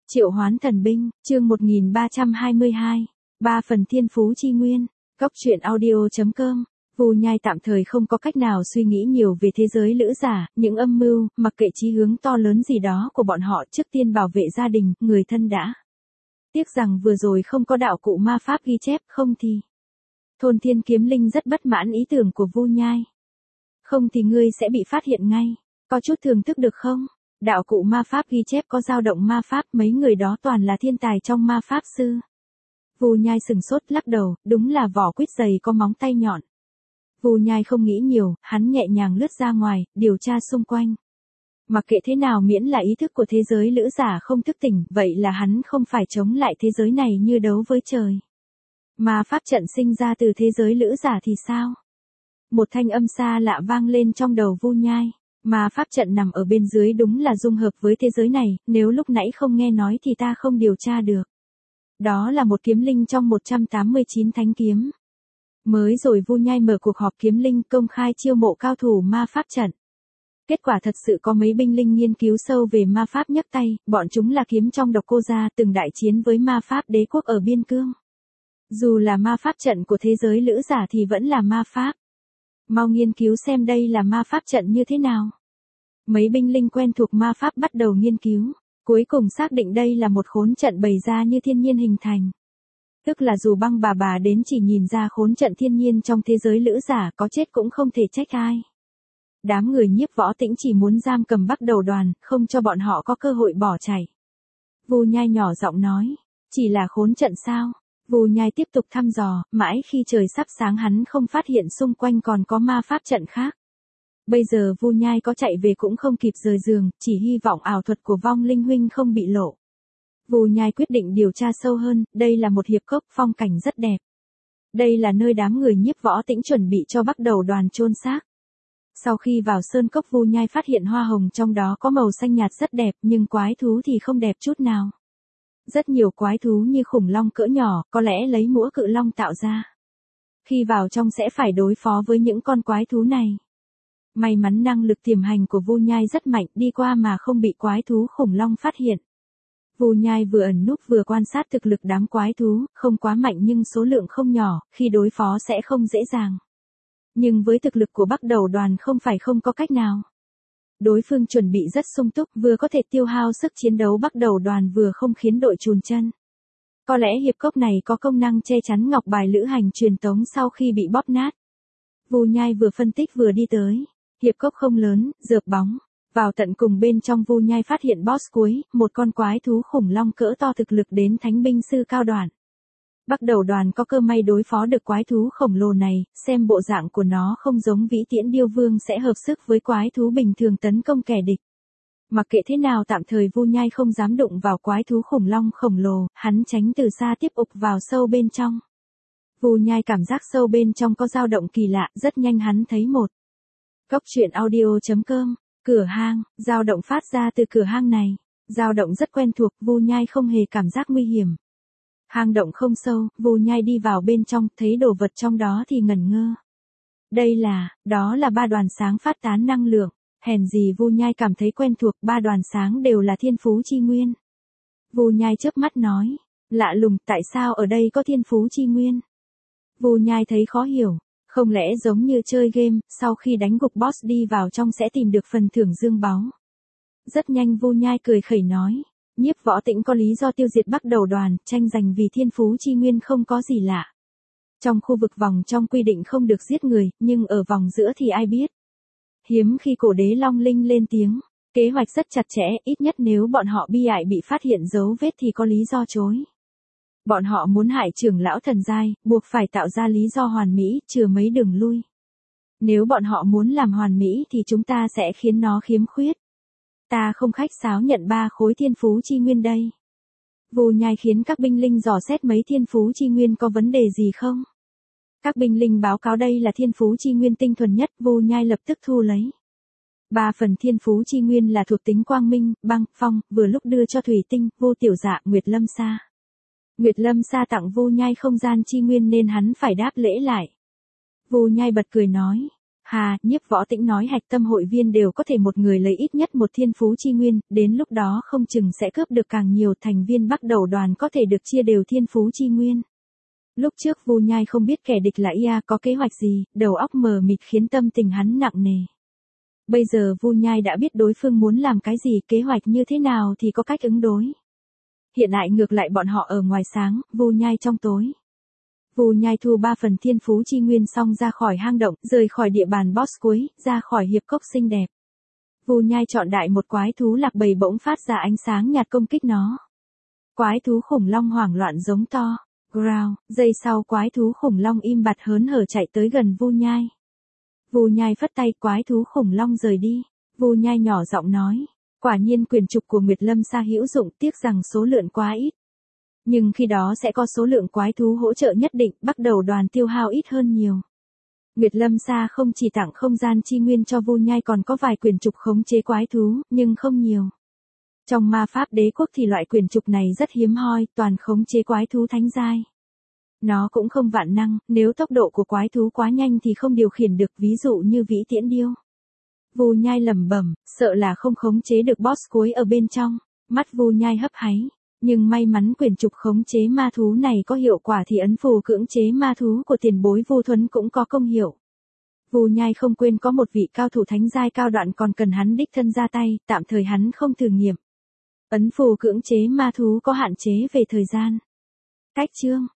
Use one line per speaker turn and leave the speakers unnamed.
Triệu hoán thần binh, chương 1322. 3 phần thiên phú chi nguyên. Góc truyện audio.com. Vu Nhai tạm thời không có cách nào suy nghĩ nhiều về thế giới lữ giả, những âm mưu, mặc kệ chí hướng to lớn gì đó của bọn họ, trước tiên bảo vệ gia đình, người thân đã. Tiếc rằng vừa rồi không có đạo cụ ma pháp ghi chép, không thì Thôn Thiên Kiếm Linh rất bất mãn ý tưởng của Vu Nhai. Không thì ngươi sẽ bị phát hiện ngay, có chút thưởng thức được không? Đạo cụ ma pháp ghi chép có dao động ma pháp, mấy người đó toàn là thiên tài trong ma pháp sư. Vu Nhai sừng sốt lắc đầu, đúng là vỏ quýt dày có móng tay nhọn. Vu Nhai không nghĩ nhiều, hắn nhẹ nhàng lướt ra ngoài, điều tra xung quanh. Mặc kệ thế nào miễn là ý thức của thế giới lữ giả không thức tỉnh, vậy là hắn không phải chống lại thế giới này như đấu với trời. Ma pháp trận sinh ra từ thế giới lữ giả thì sao? Một thanh âm xa lạ vang lên trong đầu Vu Nhai. Ma pháp trận nằm ở bên dưới đúng là dung hợp với thế giới này, nếu lúc nãy không nghe nói thì ta không điều tra được. Đó là một kiếm linh trong 189 thánh kiếm. Mới rồi Vu Nhai mở cuộc họp kiếm linh công khai chiêu mộ cao thủ ma pháp trận. Kết quả thật sự có mấy binh linh nghiên cứu sâu về ma pháp nhấc tay, bọn chúng là kiếm trong độc cô gia từng đại chiến với ma pháp đế quốc ở biên cương. Dù là ma pháp trận của thế giới lữ giả thì vẫn là ma pháp. Mau nghiên cứu xem đây là ma pháp trận như thế nào. Mấy binh linh quen thuộc ma pháp bắt đầu nghiên cứu, cuối cùng xác định đây là một khốn trận bày ra như thiên nhiên hình thành. Tức là dù băng bà đến chỉ nhìn ra khốn trận thiên nhiên trong thế giới lữ giả có chết cũng không thể trách ai. Đám người Nhiếp Võ Tĩnh chỉ muốn giam cầm Bắc Đầu Đoàn, không cho bọn họ có cơ hội bỏ chạy. Vu Nhai nhỏ giọng nói, chỉ là khốn trận sao? Vu Nhai tiếp tục thăm dò, mãi khi trời sắp sáng hắn không phát hiện xung quanh còn có ma pháp trận khác. Bây giờ Vu Nhai có chạy về cũng không kịp rời giường, chỉ hy vọng ảo thuật của Vong Linh huynh không bị lộ. Vu Nhai quyết định điều tra sâu hơn, đây là một hiệp cốc phong cảnh rất đẹp. Đây là nơi đám người Nhiếp Võ Tĩnh chuẩn bị cho Bắc Đầu Đoàn chôn xác. Sau khi vào sơn cốc Vu Nhai phát hiện hoa hồng trong đó có màu xanh nhạt rất đẹp, nhưng quái thú thì không đẹp chút nào. Rất nhiều quái thú như khủng long cỡ nhỏ, có lẽ lấy mũa cự long tạo ra. Khi vào trong sẽ phải đối phó với những con quái thú này. May mắn năng lực tiềm hành của Vu Nhai rất mạnh, đi qua mà không bị quái thú khủng long phát hiện. Vu Nhai vừa ẩn núp vừa quan sát thực lực đám quái thú, không quá mạnh nhưng số lượng không nhỏ, khi đối phó sẽ không dễ dàng. Nhưng với thực lực của Bắc Đầu Đoàn không phải không có cách nào. Đối phương chuẩn bị rất sung túc, vừa có thể tiêu hao sức chiến đấu Bắc Đầu Đoàn vừa không khiến đội chùn chân. Có lẽ hiệp cốc này có công năng che chắn ngọc bài lữ hành truyền tống sau khi bị bóp nát. Vu Nhai vừa phân tích vừa đi tới. Hiệp cốc không lớn, rợp bóng. Vào tận cùng bên trong Vu Nhai phát hiện boss cuối, một con quái thú khủng long cỡ to thực lực đến thánh binh sư cao đoạn. Bắc Đầu Đoàn có cơ may đối phó được quái thú khổng lồ này, xem bộ dạng của nó không giống Vĩ Tiễn Điêu Vương sẽ hợp sức với quái thú bình thường tấn công kẻ địch. Mặc kệ thế nào tạm thời Vu Nhai không dám đụng vào quái thú khủng long khổng lồ, hắn tránh từ xa tiếp ục vào sâu bên trong. Vu Nhai cảm giác sâu bên trong có dao động kỳ lạ, rất nhanh hắn thấy một. Góc truyện audio.com, cửa hang, dao động phát ra từ cửa hang này. Dao động rất quen thuộc, Vu Nhai không hề cảm giác nguy hiểm. Hang động không sâu, Vu Nhai đi vào bên trong, thấy đồ vật trong đó thì ngẩn ngơ. Đó là 3 đoàn sáng phát tán năng lượng. Hèn gì Vu Nhai cảm thấy quen thuộc, 3 đoàn sáng đều là thiên phú chi nguyên. Vu Nhai chớp mắt nói, lạ lùng, tại sao ở đây có thiên phú chi nguyên? Vu Nhai thấy khó hiểu, không lẽ giống như chơi game, sau khi đánh gục boss đi vào trong sẽ tìm được phần thưởng dương báu. Rất nhanh Vu Nhai cười khẩy nói, Nhiếp Võ Tĩnh có lý do tiêu diệt Bắc Đầu Đoàn, tranh giành vì thiên phú chi nguyên không có gì lạ. Trong khu vực vòng trong quy định không được giết người, nhưng ở vòng giữa thì ai biết. Hiếm khi cổ đế Long Linh lên tiếng, kế hoạch rất chặt chẽ, ít nhất nếu bọn họ bi ai bị phát hiện dấu vết thì có lý do chối. Bọn họ muốn hại trưởng lão thần giai, buộc phải tạo ra lý do hoàn mỹ, chừa mấy đường lui. Nếu bọn họ muốn làm hoàn mỹ thì chúng ta sẽ khiến nó khiếm khuyết. Ta không khách sáo nhận 3 khối thiên phú chi nguyên đây. Vu Nhai khiến các binh linh dò xét mấy thiên phú chi nguyên có vấn đề gì không. Các binh linh báo cáo đây là thiên phú chi nguyên tinh thuần nhất, Vu Nhai lập tức thu lấy. 3 phần thiên phú chi nguyên là thuộc tính quang minh, băng, phong, vừa lúc đưa cho Thủy Tinh, Vô Tiểu Dạ, Nguyệt Lâm Sa. Nguyệt Lâm Sa tặng Vu Nhai không gian chi nguyên nên hắn phải đáp lễ lại. Vu Nhai bật cười nói, Hà, Nhiếp Võ Tĩnh nói hạch tâm hội viên đều có thể một người lấy ít nhất một thiên phú chi nguyên, đến lúc đó không chừng sẽ cướp được càng nhiều, thành viên bắt đầu đoàn có thể được chia đều thiên phú chi nguyên. Lúc trước Vu Nhai không biết kẻ địch là Ia có kế hoạch gì, đầu óc mờ mịt khiến tâm tình hắn nặng nề. Bây giờ Vu Nhai đã biết đối phương muốn làm cái gì, kế hoạch như thế nào thì có cách ứng đối. Hiện tại ngược lại bọn họ ở ngoài sáng, Vu Nhai trong tối. Vu Nhai thu 3 phần thiên phú chi nguyên xong ra khỏi hang động, rời khỏi địa bàn boss cuối, ra khỏi hiệp cốc xinh đẹp. Vu Nhai chọn đại một quái thú lạc bầy bỗng phát ra ánh sáng nhạt công kích nó. Quái thú khủng long hoảng loạn giống to. Growl, giây sau quái thú khủng long im bặt hớn hở chạy tới gần Vu Nhai. Vu Nhai phất tay, quái thú khủng long rời đi. Vu Nhai nhỏ giọng nói, quả nhiên quyền trục của Nguyệt Lâm Sa hữu dụng, tiếc rằng số lượng quá ít. Nhưng khi đó sẽ có số lượng quái thú hỗ trợ nhất định, bắt đầu đoàn tiêu hao ít hơn nhiều. Nguyệt Lâm Sa không chỉ tặng không gian chi nguyên cho Vu Nhai còn có vài quyền trục khống chế quái thú, nhưng không nhiều. Trong ma pháp đế quốc thì loại quyền trục này rất hiếm hoi, toàn khống chế quái thú thánh giai. Nó cũng không vạn năng, nếu tốc độ của quái thú quá nhanh thì không điều khiển được, ví dụ như vĩ tiễn điêu. Vu Nhai lẩm bẩm, sợ là không khống chế được boss cuối ở bên trong. Mắt Vu Nhai hấp háy, nhưng may mắn quyền trục khống chế ma thú này có hiệu quả thì ấn phù cưỡng chế ma thú của tiền bối Vu Thuấn cũng có công hiệu. Vu Nhai không quên có một vị cao thủ thánh giai cao đoạn còn cần hắn đích thân ra tay, tạm thời hắn không thử nghiệm. Ấn phù cưỡng chế ma thú có hạn chế về thời gian. Cách chương